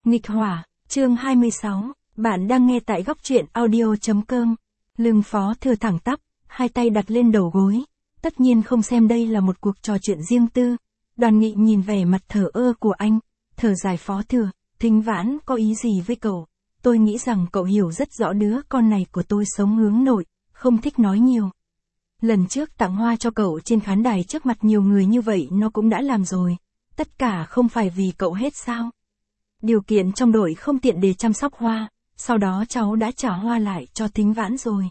Nghịch hỏa, chương 26, bạn đang nghe tại góc truyện audio.com. Lưng Phó Thừa thẳng tắp, hai tay đặt lên đầu gối, tất nhiên không xem đây là một cuộc trò chuyện riêng tư. Đoàn Nghị nhìn vẻ mặt thờ ơ của anh, thở dài. Phó Thừa, Thính Vãn có ý gì với cậu? Tôi nghĩ rằng cậu hiểu rất rõ đứa con này của tôi sống hướng nội, không thích nói nhiều. Lần trước tặng hoa cho cậu trên khán đài trước mặt nhiều người như vậy nó cũng đã làm rồi. Tất cả không phải vì cậu hết sao? Điều kiện trong đội không tiện để chăm sóc hoa, sau đó cháu đã trả hoa lại cho Thính Vãn rồi.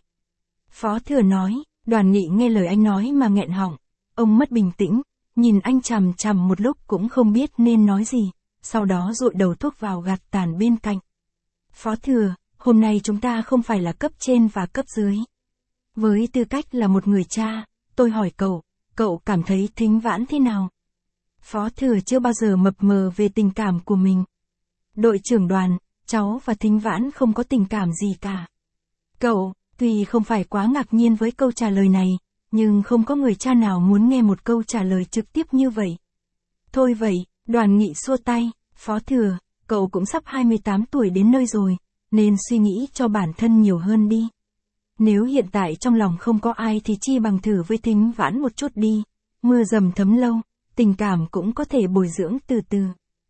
Phó Thừa nói. Đoàn Nghị nghe lời anh nói mà nghẹn họng. Ông mất bình tĩnh, nhìn anh chằm chằm một lúc cũng không biết nên nói gì, sau đó dội đầu thuốc vào gạt tàn bên cạnh. Phó Thừa, hôm nay chúng ta không phải là cấp trên và cấp dưới. Với tư cách là một người cha, tôi hỏi cậu cảm thấy Thính Vãn thế nào? Phó Thừa chưa bao giờ mập mờ về tình cảm của mình. Đội trưởng Đoàn, cháu và Thính Vãn không có tình cảm gì cả. Cậu, tuy không phải quá ngạc nhiên với câu trả lời này, nhưng không có người cha nào muốn nghe một câu trả lời trực tiếp như vậy. Thôi vậy, Đoàn Nghị xua tay. Phó Thừa, cậu cũng sắp 28 tuổi đến nơi rồi, nên suy nghĩ cho bản thân nhiều hơn đi. Nếu hiện tại trong lòng không có ai thì chi bằng thử với Thính Vãn một chút đi. Mưa dầm thấm lâu, tình cảm cũng có thể bồi dưỡng từ từ.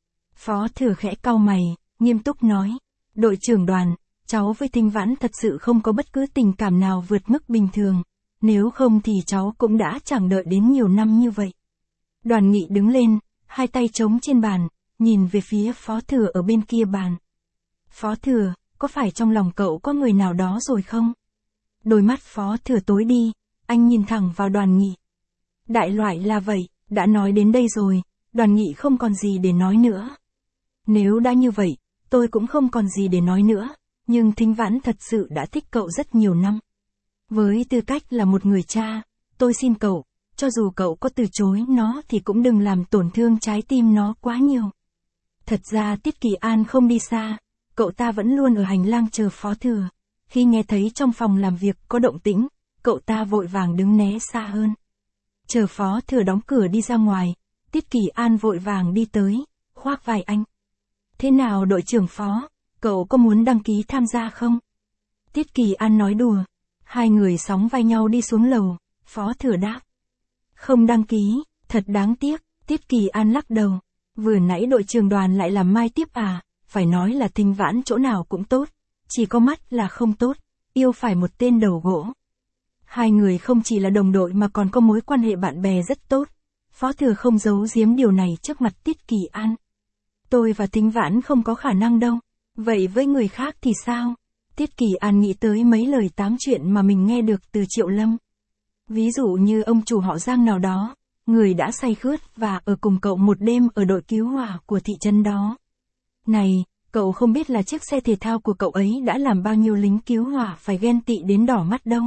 Phó Thừa khẽ cau mày, nghiêm túc nói. Đội trưởng Đoàn, cháu với Thính Vãn thật sự không có bất cứ tình cảm nào vượt mức bình thường. Nếu không thì cháu cũng đã chẳng đợi đến nhiều năm như vậy. Đoàn Nghị đứng lên, hai tay trống trên bàn, nhìn về phía Phó Thừa ở bên kia bàn. Phó Thừa, có phải trong lòng cậu có người nào đó rồi không? Đôi mắt Phó Thừa tối đi, anh nhìn thẳng vào Đoàn Nghị. Đại loại là vậy, đã nói đến đây rồi, Đoàn Nghị không còn gì để nói nữa. Nếu đã như vậy, tôi cũng không còn gì để nói nữa, nhưng Thính Vãn thật sự đã thích cậu rất nhiều năm. Với tư cách là một người cha, tôi xin cậu, cho dù cậu có từ chối nó thì cũng đừng làm tổn thương trái tim nó quá nhiều. Thật ra Tiết Kỳ An không đi xa, cậu ta vẫn luôn ở hành lang chờ Phó Thừa. Khi nghe thấy trong phòng làm việc có động tĩnh, cậu ta vội vàng đứng né xa hơn. Chờ Phó Thừa đóng cửa đi ra ngoài, Tiết Kỳ An vội vàng đi tới, khoác vai anh. Thế nào đội trưởng Phó, cậu có muốn đăng ký tham gia không? Tiết Kỳ An nói đùa. Hai người sóng vai nhau đi xuống lầu, Phó Thừa đáp. Không đăng ký, thật đáng tiếc. Tiết Kỳ An lắc đầu. Vừa nãy đội trưởng Đoàn lại làm mai tiếp à, phải nói là Thính Vãn chỗ nào cũng tốt, chỉ có mắt là không tốt, yêu phải một tên đầu gỗ. Hai người không chỉ là đồng đội mà còn có mối quan hệ bạn bè rất tốt. Phó Thừa không giấu giếm điều này trước mặt Tiết Kỳ An. Tôi và Thính Vãn không có khả năng đâu. Vậy với người khác thì sao? Tiết Kỳ An nghĩ tới mấy lời tám chuyện mà mình nghe được từ Triệu Lâm. Ví dụ như ông chủ họ Giang nào đó, người đã say khướt và ở cùng cậu một đêm ở đội cứu hỏa của thị trấn đó. Này, cậu không biết là chiếc xe thể thao của cậu ấy đã làm bao nhiêu lính cứu hỏa phải ghen tị đến đỏ mắt đâu.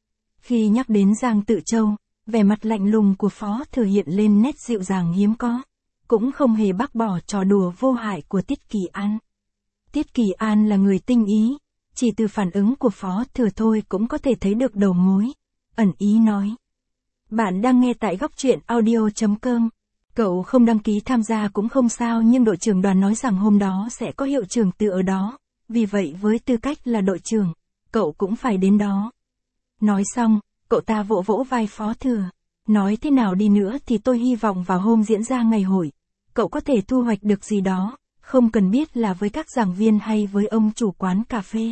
Khi nhắc đến Giang Tự Châu, vẻ mặt lạnh lùng của Phó Thừa hiện lên nét dịu dàng hiếm có, cũng không hề bác bỏ trò đùa vô hại của Tiết Kỳ An. Tiết Kỳ An là người tinh ý, chỉ từ phản ứng của Phó Thừa thôi cũng có thể thấy được đầu mối. Ẩn ý nói. Bạn đang nghe tại góc truyện audio.com. Cậu không đăng ký tham gia cũng không sao, nhưng đội trưởng Đoàn nói rằng hôm đó sẽ có hiệu trưởng từ ở đó. Vì vậy với tư cách là đội trưởng, cậu cũng phải đến đó. Nói xong, cậu ta vỗ vỗ vai Phó Thừa. Nói thế nào đi nữa thì tôi hy vọng vào hôm diễn ra ngày hội, cậu có thể thu hoạch được gì đó, không cần biết là với các giảng viên hay với ông chủ quán cà phê.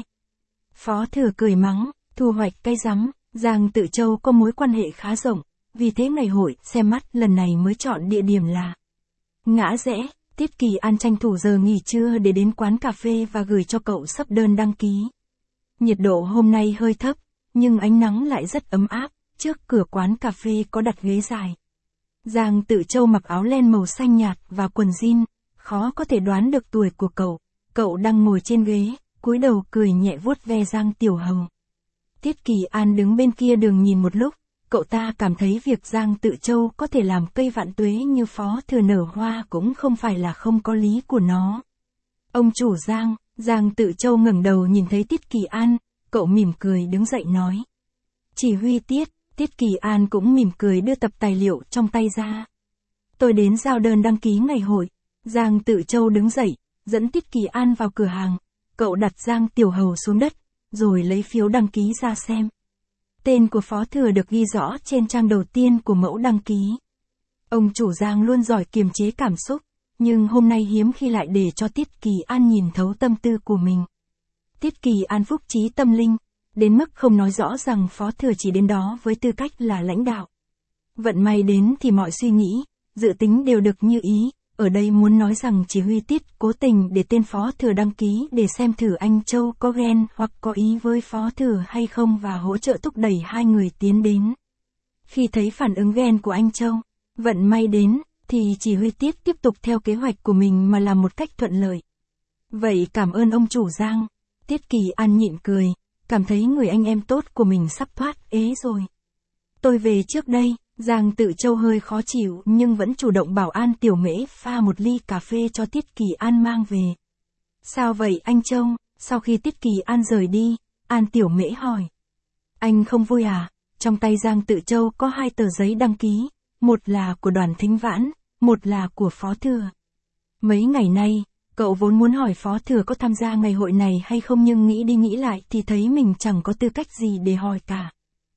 Phó Thừa cười mắng, thu hoạch cái rắm, Giang Tự Châu có mối quan hệ khá rộng, vì thế ngày hội xem mắt lần này mới chọn địa điểm là Ngã Rẽ. Tiết Kỳ An tranh thủ giờ nghỉ trưa để đến quán cà phê và gửi cho cậu sấp đơn đăng ký. Nhiệt độ hôm nay hơi thấp, nhưng ánh nắng lại rất ấm áp, trước cửa quán cà phê có đặt ghế dài. Giang Tự Châu mặc áo len màu xanh nhạt và quần jean, khó có thể đoán được tuổi của cậu đang ngồi trên ghế, cúi đầu cười nhẹ vuốt ve Giang Tiểu Hầu. Tiết Kỳ An đứng bên kia đường nhìn một lúc, cậu ta cảm thấy việc Giang Tự Châu có thể làm cây vạn tuế như Phó Thừa nở hoa cũng không phải là không có lý của nó. Ông chủ Giang Tự Châu ngẩng đầu nhìn thấy Tiết Kỳ An, cậu mỉm cười đứng dậy nói. Chỉ huy Tiết Kỳ An cũng mỉm cười đưa tập tài liệu trong tay ra. Tôi đến giao đơn đăng ký ngày hội. Giang Tự Châu đứng dậy, dẫn Tiết Kỳ An vào cửa hàng, cậu đặt Giang Tiểu Hầu xuống đất, rồi lấy phiếu đăng ký ra xem. Tên của Phó Thừa được ghi rõ trên trang đầu tiên của mẫu đăng ký. Ông chủ Giang luôn giỏi kiềm chế cảm xúc, nhưng hôm nay hiếm khi lại để cho Tiết Kỳ An nhìn thấu tâm tư của mình. Tiết Kỳ An phúc trí tâm linh, đến mức không nói rõ rằng Phó Thừa chỉ đến đó với tư cách là lãnh đạo. Vận may đến thì mọi suy nghĩ, dự tính đều được như ý, ở đây muốn nói rằng chỉ huy Tiết cố tình để tên Phó Thừa đăng ký để xem thử anh Châu có ghen hoặc có ý với Phó Thừa hay không và hỗ trợ thúc đẩy hai người tiến đến. Khi thấy phản ứng ghen của anh Châu, vận may đến, thì chỉ huy Tiết tiếp tục theo kế hoạch của mình mà làm một cách thuận lợi. Vậy cảm ơn ông chủ Giang. Tiết Kỳ An nhịn cười, cảm thấy người anh em tốt của mình sắp thoát ế rồi. Tôi về trước đây. Giang Tự Châu hơi khó chịu nhưng vẫn chủ động bảo An Tiểu Mễ pha một ly cà phê cho Tiết Kỳ An mang về. Sao vậy anh Châu? Sau khi Tiết Kỳ An rời đi, An Tiểu Mễ hỏi. Anh không vui à? Trong tay Giang Tự Châu có 2 tờ giấy đăng ký, một là của Đoàn Thính Vãn, một là của Phó Thừa. Mấy ngày nay, cậu vốn muốn hỏi Phó Thừa có tham gia ngày hội này hay không nhưng nghĩ đi nghĩ lại thì thấy mình chẳng có tư cách gì để hỏi cả.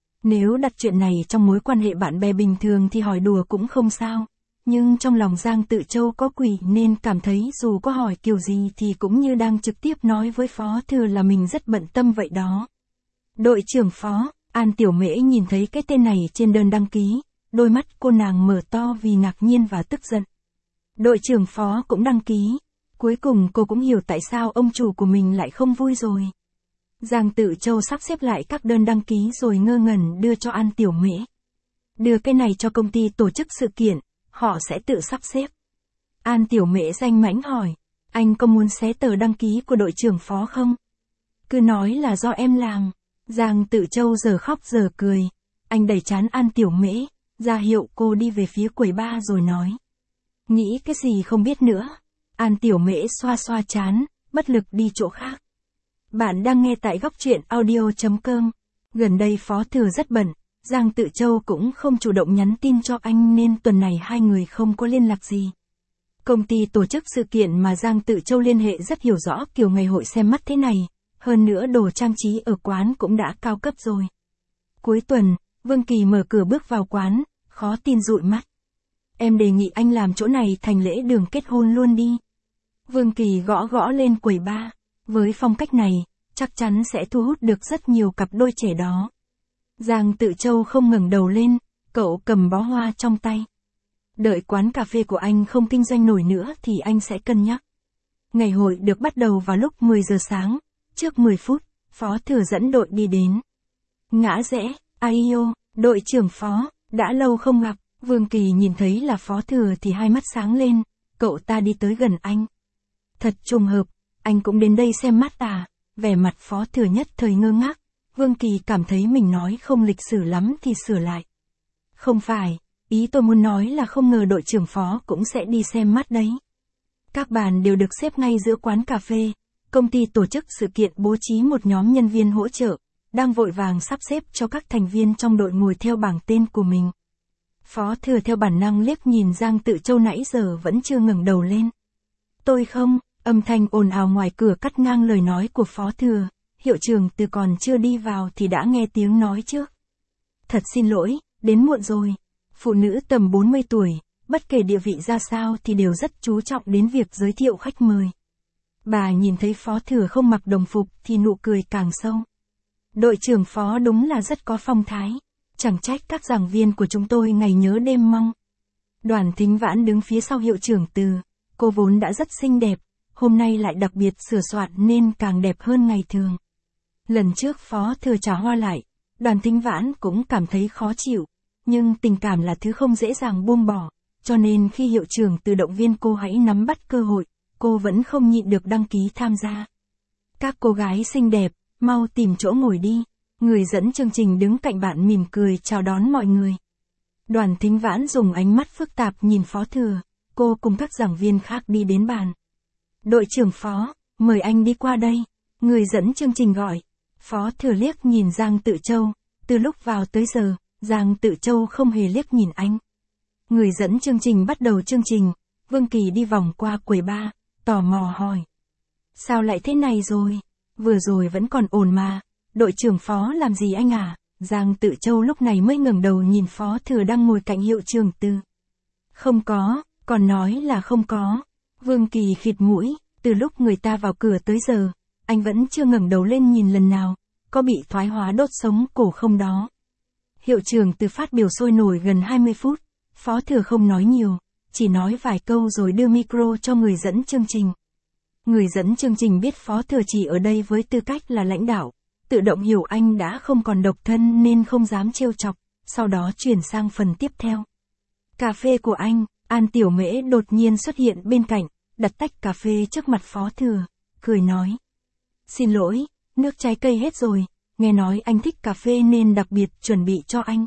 Nếu đặt chuyện này trong mối quan hệ bạn bè bình thường thì hỏi đùa cũng không sao, nhưng trong lòng Giang Tự Châu có quỷ nên cảm thấy dù có hỏi kiểu gì thì cũng như đang trực tiếp nói với Phó Thừa là mình rất bận tâm vậy đó. Đội trưởng Phó, An Tiểu Mễ nhìn thấy cái tên này trên đơn đăng ký, đôi mắt cô nàng mở to vì ngạc nhiên và tức giận. Đội trưởng Phó cũng đăng ký, cuối cùng cô cũng hiểu tại sao ông chủ của mình lại không vui rồi. Giang Tự Châu sắp xếp lại các đơn đăng ký rồi ngơ ngẩn đưa cho An Tiểu Mễ. Đưa cái này cho công ty tổ chức sự kiện, họ sẽ tự sắp xếp. An Tiểu Mễ danh mãnh hỏi, anh có muốn xé tờ đăng ký của đội trưởng Phó không? Cứ nói là do em làm. Giang Tự Châu giờ khóc giờ cười. Anh đẩy trán An Tiểu Mễ, ra hiệu cô đi về phía quầy bar rồi nói. Nghĩ cái gì không biết nữa. An Tiểu Mễ xoa xoa trán, bất lực đi chỗ khác. Bạn đang nghe tại góc truyện audio.com. Gần đây Phó Thừa rất bận, Giang Tự Châu cũng không chủ động nhắn tin cho anh nên tuần này hai người không có liên lạc gì. Công ty tổ chức sự kiện mà Giang Tự Châu liên hệ rất hiểu rõ kiểu ngày hội xem mắt thế này, hơn nữa đồ trang trí ở quán cũng đã cao cấp rồi. Cuối tuần, Vương Kỳ mở cửa bước vào quán, khó tin dụi mắt. Em đề nghị anh làm chỗ này thành lễ đường kết hôn luôn đi. Vương Kỳ gõ gõ lên quầy bar. Với phong cách này, chắc chắn sẽ thu hút được rất nhiều cặp đôi trẻ đó. Giang Tự Châu không ngẩng đầu lên, cậu cầm bó hoa trong tay. Đợi quán cà phê của anh không kinh doanh nổi nữa thì anh sẽ cân nhắc. Ngày hội được bắt đầu vào lúc 10 giờ sáng, trước 10 phút, Phó Thừa dẫn đội đi đến. Ngã rẽ, Aio, đội trưởng Phó, đã lâu không gặp, Vương Kỳ nhìn thấy là Phó Thừa thì hai mắt sáng lên, cậu ta đi tới gần anh. Thật trùng hợp. Anh cũng đến đây xem mắt à? Vẻ mặt Phó Thừa nhất thời ngơ ngác. Vương Kỳ cảm thấy mình nói không lịch sử lắm thì sửa lại. Không phải, ý tôi muốn nói là không ngờ đội trưởng Phó cũng sẽ đi xem mắt đấy. Các bàn đều được xếp ngay giữa quán cà phê. Công ty tổ chức sự kiện bố trí một nhóm nhân viên hỗ trợ, đang vội vàng sắp xếp cho các thành viên trong đội ngồi theo bảng tên của mình. Phó Thừa theo bản năng liếc nhìn Giang Tự Châu nãy giờ vẫn chưa ngẩng đầu lên. Tôi không. Âm thanh ồn ào ngoài cửa cắt ngang lời nói của Phó Thừa, hiệu trưởng Từ còn chưa đi vào thì đã nghe tiếng nói trước. Thật xin lỗi, đến muộn rồi. Phụ nữ tầm 40 tuổi, bất kể địa vị ra sao thì đều rất chú trọng đến việc giới thiệu khách mời. Bà nhìn thấy Phó Thừa không mặc đồng phục thì nụ cười càng sâu. Đội trưởng Phó đúng là rất có phong thái, chẳng trách các giảng viên của chúng tôi ngày nhớ đêm mong. Đoàn Thính Vãn đứng phía sau hiệu trưởng Từ, cô vốn đã rất xinh đẹp. Hôm nay lại đặc biệt sửa soạn nên càng đẹp hơn ngày thường. Lần trước Phó Thừa trả hoa lại, Đoàn Thính Vãn cũng cảm thấy khó chịu, nhưng tình cảm là thứ không dễ dàng buông bỏ, cho nên khi hiệu trưởng Từ động viên cô hãy nắm bắt cơ hội, cô vẫn không nhịn được đăng ký tham gia. Các cô gái xinh đẹp, mau tìm chỗ ngồi đi. Người dẫn chương trình đứng cạnh bạn mỉm cười chào đón mọi người. Đoàn Thính Vãn dùng ánh mắt phức tạp nhìn Phó Thừa, cô cùng các giảng viên khác đi đến bàn. Đội trưởng Phó, mời anh đi qua đây. Người dẫn chương trình gọi. Phó Thừa liếc nhìn Giang Tự Châu. Từ lúc vào tới giờ, Giang Tự Châu không hề liếc nhìn anh. Người dẫn chương trình bắt đầu chương trình. Vương Kỳ đi vòng qua quầy bar, tò mò hỏi. Sao lại thế này rồi? Vừa rồi vẫn còn ổn mà. Đội trưởng Phó làm gì anh à? Giang Tự Châu lúc này mới ngẩng đầu nhìn Phó Thừa đang ngồi cạnh Hiệu trưởng Từ. Không có, còn nói là không có. Vương Kỳ khịt mũi, từ lúc người ta vào cửa tới giờ, anh vẫn chưa ngẩng đầu lên nhìn lần nào, có bị thoái hóa đốt sống cổ không đó. Hiệu trưởng Từ phát biểu sôi nổi gần 20 phút, Phó Thừa không nói nhiều, chỉ nói vài câu rồi đưa micro cho người dẫn chương trình. Người dẫn chương trình biết Phó Thừa chỉ ở đây với tư cách là lãnh đạo, tự động hiểu anh đã không còn độc thân nên không dám trêu chọc, sau đó chuyển sang phần tiếp theo. Cà phê của anh, An Tiểu Mễ đột nhiên xuất hiện bên cạnh, đặt tách cà phê trước mặt Phó Thừa, cười nói. Xin lỗi, nước trái cây hết rồi, nghe nói anh thích cà phê nên đặc biệt chuẩn bị cho anh.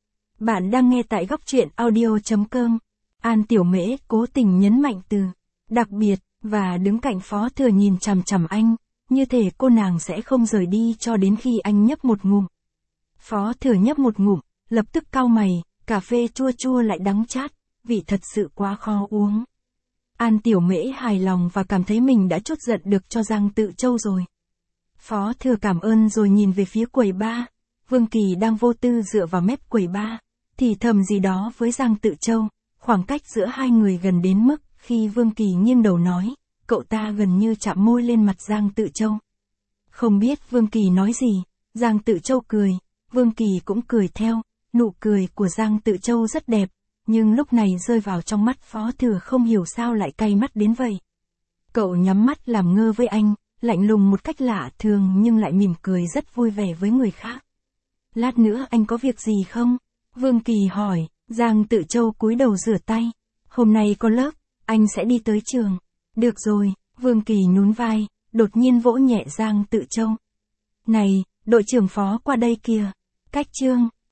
Bạn đang nghe tại góc truyện audio.com. An Tiểu Mễ cố tình nhấn mạnh từ đặc biệt, và đứng cạnh Phó Thừa nhìn chằm chằm anh, như thể cô nàng sẽ không rời đi cho đến khi anh nhấp một ngụm. Phó Thừa nhấp một ngụm, lập tức cau mày, cà phê chua chua lại đắng chát, vị thật sự quá khó uống. An Tiểu Mễ hài lòng và cảm thấy mình đã trút giận được cho Giang Tự Châu rồi. Phó Thừa cảm ơn rồi nhìn về phía quầy bar. Vương Kỳ đang vô tư dựa vào mép quầy bar, thì thầm gì đó với Giang Tự Châu, khoảng cách giữa hai người gần đến mức khi Vương Kỳ nghiêng đầu nói, cậu ta gần như chạm môi lên mặt Giang Tự Châu. Không biết Vương Kỳ nói gì, Giang Tự Châu cười, Vương Kỳ cũng cười theo, nụ cười của Giang Tự Châu rất đẹp, nhưng lúc này rơi vào trong mắt Phó Thừa không hiểu sao lại cay mắt đến vậy. Cậu nhắm mắt làm ngơ với anh, lạnh lùng một cách lạ thường nhưng lại mỉm cười rất vui vẻ với người khác. Lát nữa anh có việc gì không? Vương Kỳ hỏi, Giang Tự Châu cúi đầu rửa tay. Hôm nay có lớp, anh sẽ đi tới trường. Được rồi, Vương Kỳ nhún vai, đột nhiên vỗ nhẹ Giang Tự Châu. Này, đội trưởng Phó qua đây kìa. Cách chương.